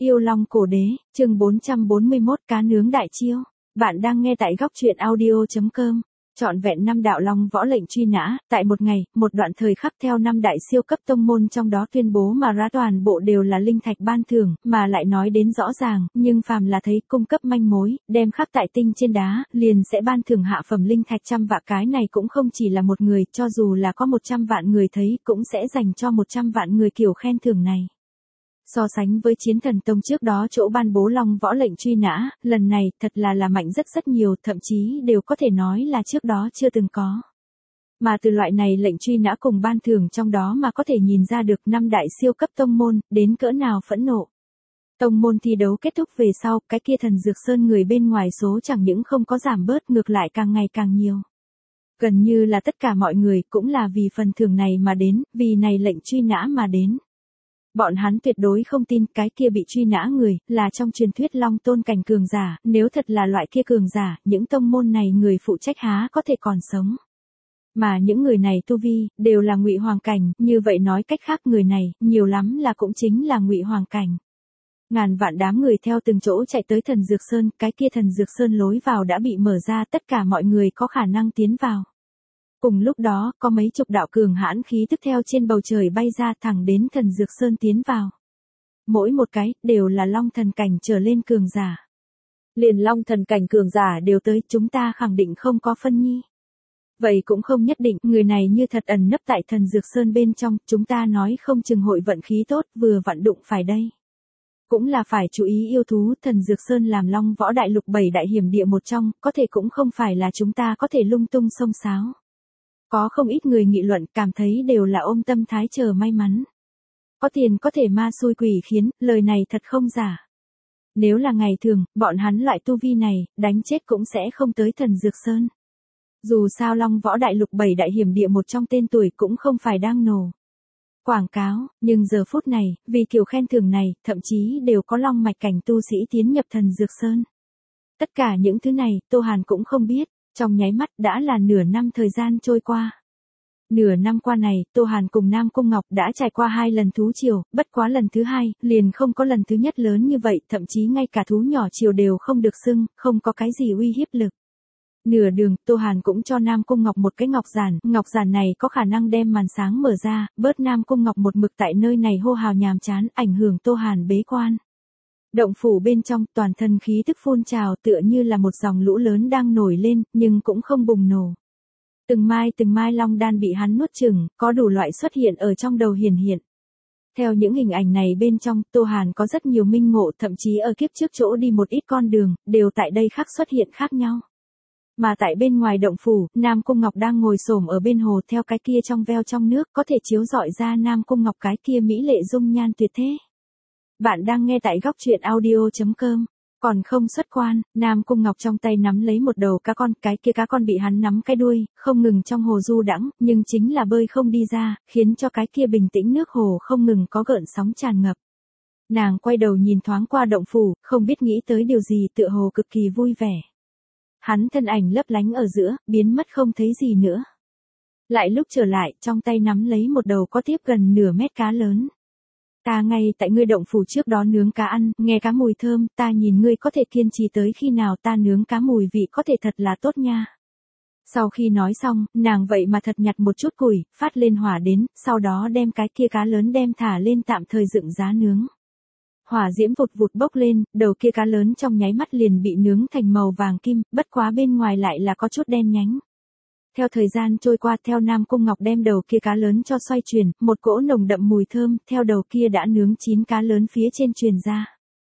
Yêu Long Cổ Đế, chương 441 cá nướng đại chiêu. Bạn đang nghe tại góc truyện audio.com. Trọn vẹn 5 đạo long võ lệnh truy nã, tại một ngày, một đoạn thời khắc theo 5 đại siêu cấp tông môn trong đó tuyên bố mà ra toàn bộ đều là linh thạch ban thưởng, mà lại nói đến rõ ràng, nhưng phàm là thấy cung cấp manh mối, đem khắc tại tinh trên đá, liền sẽ ban thưởng hạ phẩm linh thạch 100 vạn. Cái này cũng không chỉ là một người, cho dù là có 100 vạn người thấy, cũng sẽ dành cho 100 vạn người kiểu khen thưởng này. So sánh với Chiến Thần Tông trước đó chỗ ban bố long võ lệnh truy nã, lần này thật là mạnh rất nhiều, thậm chí đều có thể nói là trước đó chưa từng có. Mà từ loại này lệnh truy nã cùng ban thưởng trong đó mà có thể nhìn ra được 5 đại siêu cấp tông môn, đến cỡ nào phẫn nộ. Tông môn thi đấu kết thúc về sau, cái kia Thần Dược Sơn người bên ngoài số chẳng những không có giảm bớt, ngược lại càng ngày càng nhiều. Gần như là tất cả mọi người cũng là vì phần thưởng này mà đến, vì này lệnh truy nã mà đến. Bọn hắn tuyệt đối không tin cái kia bị truy nã người, là trong truyền thuyết long tôn cảnh cường giả, nếu thật là loại kia cường giả, những tông môn này người phụ trách há có thể còn sống. Mà những người này tu vi, đều là ngụy hoàng cảnh, như vậy nói cách khác người này, nhiều lắm là cũng chính là ngụy hoàng cảnh. Ngàn vạn đám người theo từng chỗ chạy tới Thần Dược Sơn, cái kia Thần Dược Sơn lối vào đã bị mở ra, tất cả mọi người có khả năng tiến vào. Cùng lúc đó, có mấy chục đạo cường hãn khí tức theo trên bầu trời bay ra thẳng đến Thần Dược Sơn tiến vào. Mỗi một cái, đều là long thần cảnh trở lên cường giả. Liền long thần cảnh cường giả đều tới, chúng ta khẳng định không có phân nhi. Vậy cũng không nhất định, người này như thật ẩn nấp tại Thần Dược Sơn bên trong, chúng ta nói không chừng hội vận khí tốt, vừa vặn đụng phải đây. Cũng là phải chú ý yêu thú, Thần Dược Sơn làm long võ đại lục 7 đại hiểm địa một trong, có thể cũng không phải là chúng ta có thể lung tung xông xáo. Có không ít người nghị luận, cảm thấy đều là ôm tâm thái chờ may mắn. Có tiền có thể ma xui quỷ khiến, lời này thật không giả. Nếu là ngày thường, bọn hắn loại tu vi này, đánh chết cũng sẽ không tới Thần Dược Sơn. Dù sao long võ đại lục 7 đại hiểm địa một trong tên tuổi cũng không phải đang nổ quảng cáo, nhưng giờ phút này, vì kiểu khen thưởng này, thậm chí đều có long mạch cảnh tu sĩ tiến nhập Thần Dược Sơn. Tất cả những thứ này, Tô Hàn cũng không biết. Trong nháy mắt đã là nửa năm thời gian trôi qua. Nửa năm qua này, Tô Hàn cùng Nam Cung Ngọc đã trải qua 2 lần thú triều, bất quá lần thứ 2, liền không có lần thứ nhất lớn như vậy, thậm chí ngay cả thú nhỏ triều đều không được xưng, không có cái gì uy hiếp lực. Nửa đường, Tô Hàn cũng cho Nam Cung Ngọc một cái ngọc giản này có khả năng đem màn sáng mở ra, bớt Nam Cung Ngọc một mực tại nơi này hô hào nhàm chán, ảnh hưởng Tô Hàn bế quan. Động phủ bên trong, toàn thân khí tức phun trào tựa như là một dòng lũ lớn đang nổi lên, nhưng cũng không bùng nổ. Từng mai long đan bị hắn nuốt chửng, có đủ loại xuất hiện ở trong đầu hiển hiện. Theo những hình ảnh này bên trong, Tô Hàn có rất nhiều minh ngộ, thậm chí ở kiếp trước chỗ đi một ít con đường, đều tại đây khác xuất hiện khác nhau. Mà tại bên ngoài động phủ, Nam Cung Ngọc đang ngồi xổm ở bên hồ theo cái kia trong veo trong nước, có thể chiếu rọi ra Nam Cung Ngọc cái kia mỹ lệ dung nhan tuyệt thế. Bạn đang nghe tại góc truyện audio.com. Còn không xuất quan, Nam Cung Ngọc trong tay nắm lấy một đầu cá con, cái kia cá con bị hắn nắm cái đuôi, không ngừng trong hồ du đãng, nhưng chính là bơi không đi ra, khiến cho cái kia bình tĩnh nước hồ không ngừng có gợn sóng tràn ngập. Nàng quay đầu nhìn thoáng qua động phủ, không biết nghĩ tới điều gì, tựa hồ cực kỳ vui vẻ. Hắn thân ảnh lấp lánh ở giữa, biến mất không thấy gì nữa. Lại lúc trở lại, trong tay nắm lấy một đầu có tiếp gần nửa mét cá lớn. Ta ngay tại ngươi động phủ trước đó nướng cá ăn, nghe cá mùi thơm, ta nhìn ngươi có thể kiên trì tới khi nào ta nướng cá mùi vị có thể thật là tốt nha. Sau khi nói xong, nàng vậy mà thật nhặt một chút củi, phát lên hỏa đến, sau đó đem cái kia cá lớn đem thả lên tạm thời dựng giá nướng. Hỏa diễm vụt vụt bốc lên, đầu kia cá lớn trong nháy mắt liền bị nướng thành màu vàng kim, bất quá bên ngoài lại là có chút đen nhánh. Theo thời gian trôi qua, theo Nam Cung Ngọc đem đầu kia cá lớn cho xoay chuyển, một cỗ nồng đậm mùi thơm, theo đầu kia đã nướng chín cá lớn phía trên truyền ra.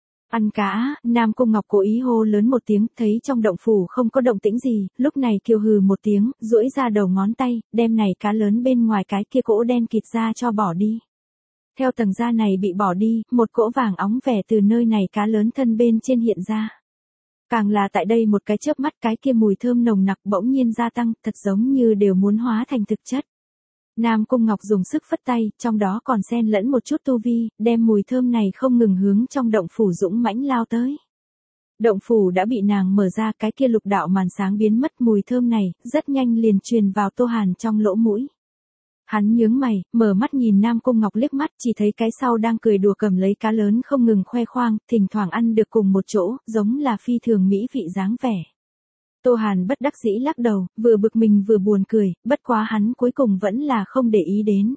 Ăn cá, Nam Cung Ngọc cố ý hô lớn một tiếng, thấy trong động phủ không có động tĩnh gì, lúc này kêu hừ một tiếng, duỗi ra đầu ngón tay, đem này cá lớn bên ngoài cái kia cỗ đen kịt ra cho bỏ đi. Theo tầng da này bị bỏ đi, một cỗ vàng óng vẻ từ nơi này cá lớn thân bên trên hiện ra. Càng là tại đây một cái chớp mắt cái kia mùi thơm nồng nặc bỗng nhiên gia tăng, thật giống như đều muốn hóa thành thực chất. Nam Cung Ngọc dùng sức phất tay, trong đó còn xen lẫn một chút tu vi, đem mùi thơm này không ngừng hướng trong động phủ dũng mãnh lao tới. Động phủ đã bị nàng mở ra, cái kia lục đạo màn sáng biến mất, mùi thơm này rất nhanh liền truyền vào Tô Hàn trong lỗ mũi. Hắn nhướng mày, mở mắt nhìn Nam Cung Ngọc liếc mắt, chỉ thấy cái sau đang cười đùa cầm lấy cá lớn không ngừng khoe khoang, thỉnh thoảng ăn được cùng một chỗ, giống là phi thường mỹ vị dáng vẻ. Tô Hàn bất đắc dĩ lắc đầu, vừa bực mình vừa buồn cười, bất quá hắn cuối cùng vẫn là không để ý đến.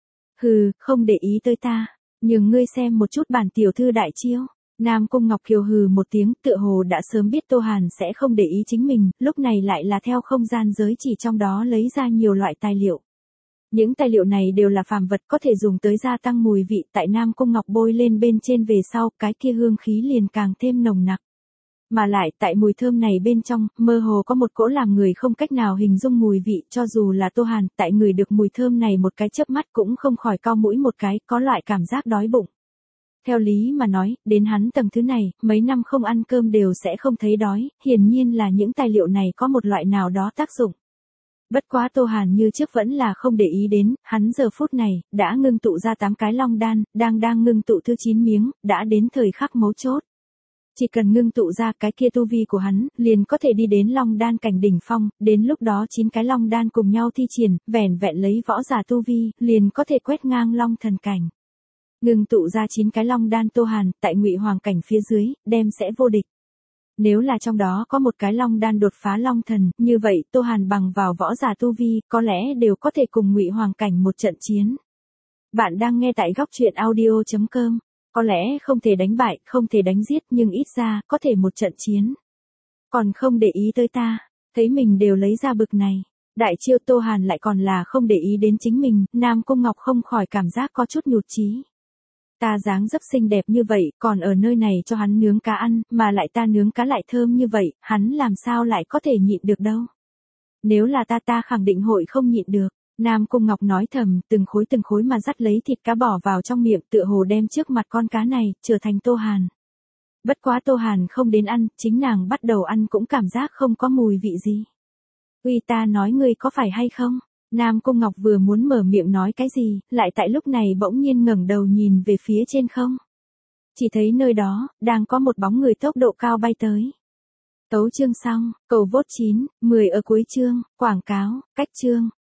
Hừ, không để ý tới ta, nhường ngươi xem một chút bản tiểu thư đại chiêu. Nam Cung Ngọc Kiều hừ một tiếng, tựa hồ đã sớm biết Tô Hàn sẽ không để ý chính mình, lúc này lại là theo không gian giới chỉ trong đó lấy ra nhiều loại tài liệu. Những tài liệu này đều là phàm vật có thể dùng tới gia tăng mùi vị, tại Nam Cung Ngọc bôi lên bên trên về sau, cái kia hương khí liền càng thêm nồng nặc. Mà lại tại mùi thơm này bên trong, mơ hồ có một cỗ làm người không cách nào hình dung mùi vị, cho dù là Tô Hàn, tại người được mùi thơm này một cái chớp mắt cũng không khỏi cau mũi một cái, có loại cảm giác đói bụng. Theo lý mà nói, đến hắn tầng thứ này, mấy năm không ăn cơm đều sẽ không thấy đói, hiển nhiên là những tài liệu này có một loại nào đó tác dụng. Bất quá Tô Hàn như trước vẫn là không để ý đến, hắn giờ phút này, đã ngưng tụ ra 8 cái long đan, đang ngưng tụ thứ 9 miếng, đã đến thời khắc mấu chốt. Chỉ cần ngưng tụ ra cái kia tu vi của hắn, liền có thể đi đến long đan cảnh đỉnh phong, đến lúc đó 9 cái long đan cùng nhau thi triển, vẻn vẹn lấy võ giả tu vi, liền có thể quét ngang long thần cảnh. Ngưng tụ ra 9 cái long đan Tô Hàn, tại Ngụy Hoàng cảnh phía dưới, đem sẽ vô địch. Nếu là trong đó có một cái long đan đột phá long thần, như vậy Tô Hàn bằng vào võ giả tu vi, có lẽ đều có thể cùng Ngụy Hoàng cảnh một trận chiến. Bạn đang nghe tại góc truyện audio.com. Có lẽ không thể đánh bại, không thể đánh giết, nhưng ít ra, có thể một trận chiến. Còn không để ý tới ta, thấy mình đều lấy ra bực này. Đại chiêu Tô Hàn lại còn là không để ý đến chính mình, Nam Cung Ngọc không khỏi cảm giác có chút nhụt chí. Ta dáng dấp xinh đẹp như vậy, còn ở nơi này cho hắn nướng cá ăn, mà lại ta nướng cá lại thơm như vậy, hắn làm sao lại có thể nhịn được đâu. Nếu là ta khẳng định hội không nhịn được. Nam Cung Ngọc nói thầm, từng khối mà dắt lấy thịt cá bỏ vào trong miệng, tựa hồ đem trước mặt con cá này, trở thành Tô Hàn. Bất quá Tô Hàn không đến ăn, chính nàng bắt đầu ăn cũng cảm giác không có mùi vị gì. Uy, ta nói ngươi có phải hay không? Nam Cung Ngọc vừa muốn mở miệng nói cái gì, lại tại lúc này bỗng nhiên ngẩng đầu nhìn về phía trên không. Chỉ thấy nơi đó, đang có một bóng người tốc độ cao bay tới. Tấu chương xong, cầu vote 9, 10 ở cuối chương, quảng cáo, cách chương.